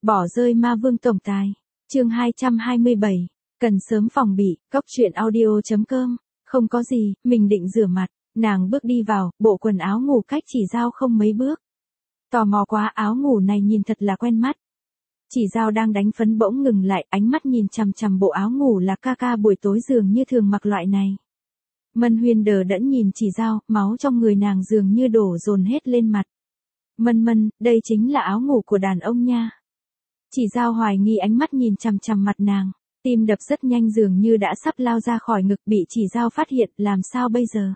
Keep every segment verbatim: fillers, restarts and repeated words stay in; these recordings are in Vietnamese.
Bỏ rơi ma vương tổng tài. Chương hai trăm hai mươi bảy. Cần sớm phòng bị. Cốc truyện audio chấm com. Không có gì, mình định rửa mặt. Nàng bước đi vào, bộ quần áo ngủ cách Chỉ Dao không mấy bước. Tò mò quá, áo ngủ này nhìn thật là quen mắt. Chỉ Dao đang đánh phấn bỗng ngừng lại, ánh mắt nhìn chằm chằm bộ áo ngủ là ca ca buổi tối dường như thường mặc loại này. Mân Huyên đờ đẫn nhìn Chỉ Dao, máu trong người nàng dường như đổ dồn hết lên mặt. Mân Mân, đây chính là áo ngủ của đàn ông nha. Chỉ Dao hoài nghi ánh mắt nhìn chằm chằm mặt nàng, tim đập rất nhanh dường như đã sắp lao ra khỏi ngực, bị Chỉ Dao phát hiện, làm sao bây giờ?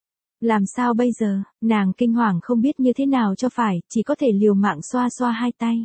Làm sao bây giờ? Nàng kinh hoàng không biết như thế nào cho phải, chỉ có thể liều mạng xoa xoa hai tay.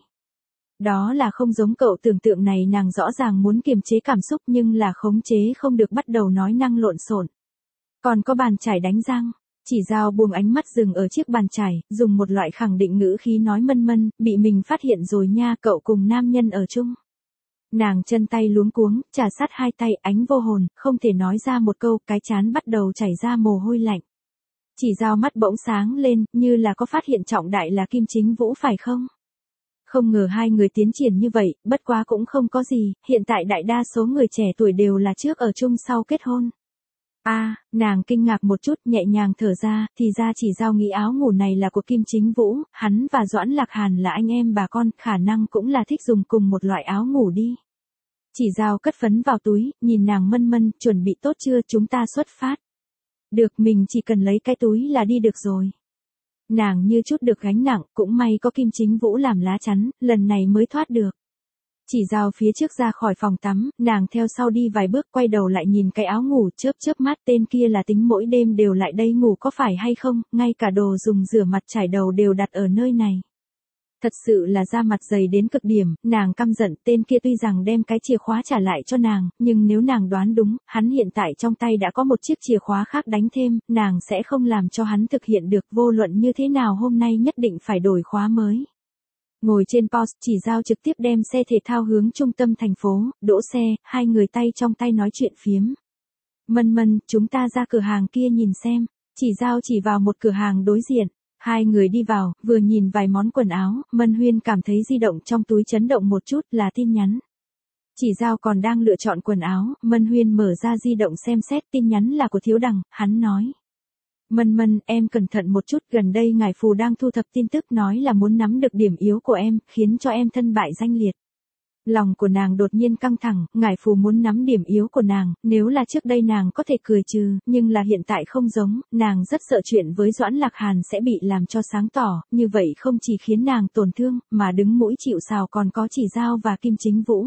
Đó là không giống cậu tưởng tượng này, nàng rõ ràng muốn kiềm chế cảm xúc nhưng là khống chế không được, bắt đầu nói năng lộn xộn. Còn có bàn chải đánh răng. Chỉ Dao buông ánh mắt dừng ở chiếc bàn chải, dùng một loại khẳng định ngữ khí nói Mân Mân, bị mình phát hiện rồi nha, cậu cùng nam nhân ở chung. Nàng chân tay luống cuống, trà sát hai tay, ánh vô hồn, không thể nói ra một câu, cái trán bắt đầu chảy ra mồ hôi lạnh. Chỉ Dao mắt bỗng sáng lên, như là có phát hiện trọng đại là Kim Chính Vũ phải không? Không ngờ hai người tiến triển như vậy, bất quá cũng không có gì, hiện tại đại đa số người trẻ tuổi đều là trước ở chung sau kết hôn. A, à, nàng kinh ngạc một chút, nhẹ nhàng thở ra, thì ra Chỉ Dao nghĩ áo ngủ này là của Kim Chính Vũ, hắn và Doãn Lạc Hàn là anh em bà con, khả năng cũng là thích dùng cùng một loại áo ngủ đi. Chỉ Dao cất phấn vào túi, nhìn nàng Mân Mân, chuẩn bị tốt chưa, chúng ta xuất phát. Được, mình chỉ cần lấy cái túi là đi được rồi. Nàng như chút được gánh nặng, cũng may có Kim Chính Vũ làm lá chắn, lần này mới thoát được. Chỉ Dao phía trước ra khỏi phòng tắm, nàng theo sau đi vài bước, quay đầu lại nhìn cái áo ngủ, chớp chớp mắt, tên kia là tính mỗi đêm đều lại đây ngủ có phải hay không, ngay cả đồ dùng rửa mặt chải đầu đều đặt ở nơi này. Thật sự là da mặt dày đến cực điểm, nàng căm giận, tên kia tuy rằng đem cái chìa khóa trả lại cho nàng, nhưng nếu nàng đoán đúng, hắn hiện tại trong tay đã có một chiếc chìa khóa khác đánh thêm, nàng sẽ không làm cho hắn thực hiện được, vô luận như thế nào hôm nay nhất định phải đổi khóa mới. Ngồi trên Porsche, Chỉ Dao trực tiếp đem xe thể thao hướng trung tâm thành phố, đỗ xe, hai người tay trong tay nói chuyện phiếm. Mân Mân, chúng ta ra cửa hàng kia nhìn xem. Chỉ Dao chỉ vào một cửa hàng đối diện. Hai người đi vào, vừa nhìn vài món quần áo, Mân Huyên cảm thấy di động trong túi chấn động một chút, là tin nhắn. Chỉ Dao còn đang lựa chọn quần áo, Mân Huyên mở ra di động xem xét, tin nhắn là của Thiếu Đằng, hắn nói. Mân Mân, em cẩn thận một chút, gần đây ngài Phù đang thu thập tin tức, nói là muốn nắm được điểm yếu của em, khiến cho em thân bại danh liệt. Lòng của nàng đột nhiên căng thẳng, ngài Phù muốn nắm điểm yếu của nàng, nếu là trước đây nàng có thể cười trừ, nhưng là hiện tại không giống, nàng rất sợ chuyện với Doãn Lạc Hàn sẽ bị làm cho sáng tỏ, như vậy không chỉ khiến nàng tổn thương, mà đứng mũi chịu sào còn có Chỉ Dao và Kim Chính Vũ.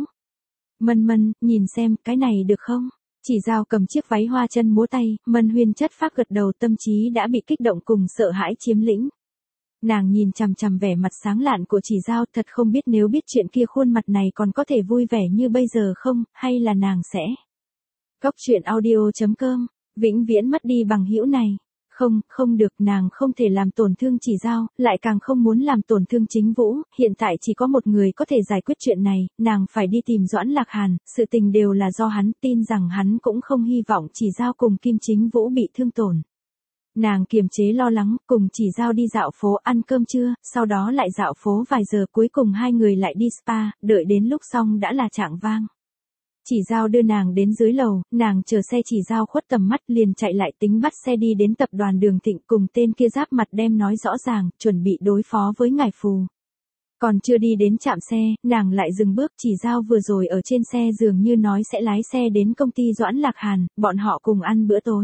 Mân Mân, nhìn xem, cái này được không? Chỉ Dao cầm chiếc váy hoa chân múa tay, Mân Huyên chất phác gật đầu, tâm trí đã bị kích động cùng sợ hãi chiếm lĩnh. Nàng nhìn chằm chằm vẻ mặt sáng lạn của Chỉ Dao, thật không biết nếu biết chuyện kia khuôn mặt này còn có thể vui vẻ như bây giờ không, hay là nàng sẽ. Cốc truyện audio chấm com, vĩnh viễn mất đi bằng hữu này. Không, không được, nàng không thể làm tổn thương Chỉ Dao, lại càng không muốn làm tổn thương Chính Vũ, hiện tại chỉ có một người có thể giải quyết chuyện này, nàng phải đi tìm Doãn Lạc Hàn, sự tình đều là do hắn, tin rằng hắn cũng không hy vọng Chỉ Dao cùng Kim Chính Vũ bị thương tổn. Nàng kiềm chế lo lắng, cùng Chỉ Dao đi dạo phố ăn cơm trưa, sau đó lại dạo phố vài giờ, cuối cùng hai người lại đi spa, đợi đến lúc xong đã là chạng vang. Chỉ Dao đưa nàng đến dưới lầu, nàng chờ xe Chỉ Dao khuất tầm mắt liền chạy lại tính bắt xe đi đến tập đoàn Đường Thịnh, cùng tên kia giáp mặt đem nói rõ ràng, chuẩn bị đối phó với ngài Phù. Còn chưa đi đến trạm xe, nàng lại dừng bước, Chỉ Dao vừa rồi ở trên xe dường như nói sẽ lái xe đến công ty Doãn Lạc Hàn, bọn họ cùng ăn bữa tối.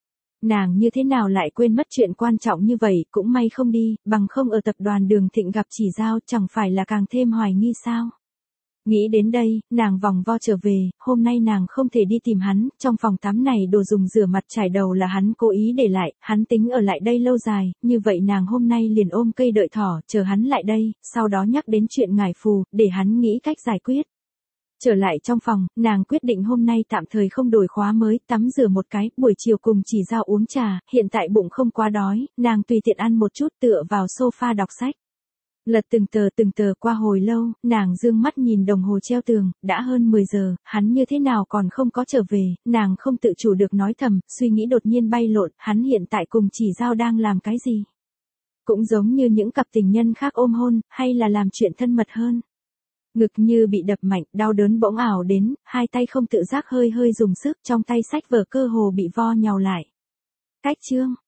Nàng như thế nào lại quên mất chuyện quan trọng như vậy, cũng may không đi, bằng không ở tập đoàn Đường Thịnh gặp Chỉ Dao chẳng phải là càng thêm hoài nghi sao. Nghĩ đến đây, nàng vòng vo trở về, hôm nay nàng không thể đi tìm hắn, trong phòng tắm này đồ dùng rửa mặt chải đầu là hắn cố ý để lại, hắn tính ở lại đây lâu dài, như vậy nàng hôm nay liền ôm cây đợi thỏ, chờ hắn lại đây, sau đó nhắc đến chuyện ngải Phù, để hắn nghĩ cách giải quyết. Trở lại trong phòng, nàng quyết định hôm nay tạm thời không đổi khóa mới, tắm rửa một cái, buổi chiều cùng Chỉ Dao uống trà, hiện tại bụng không quá đói, nàng tùy tiện ăn một chút tựa vào sofa đọc sách. Lật từng tờ từng tờ qua hồi lâu, nàng dương mắt nhìn đồng hồ treo tường, đã hơn mười giờ, hắn như thế nào còn không có trở về, nàng không tự chủ được nói thầm, suy nghĩ đột nhiên bay lộn, hắn hiện tại cùng Chỉ Dao đang làm cái gì? Cũng giống như những cặp tình nhân khác ôm hôn, hay là làm chuyện thân mật hơn? Ngực như bị đập mạnh, đau đớn bỗng ảo đến, hai tay không tự giác hơi hơi dùng sức, trong tay sách vở cơ hồ bị vo nhào lại. Cách chương.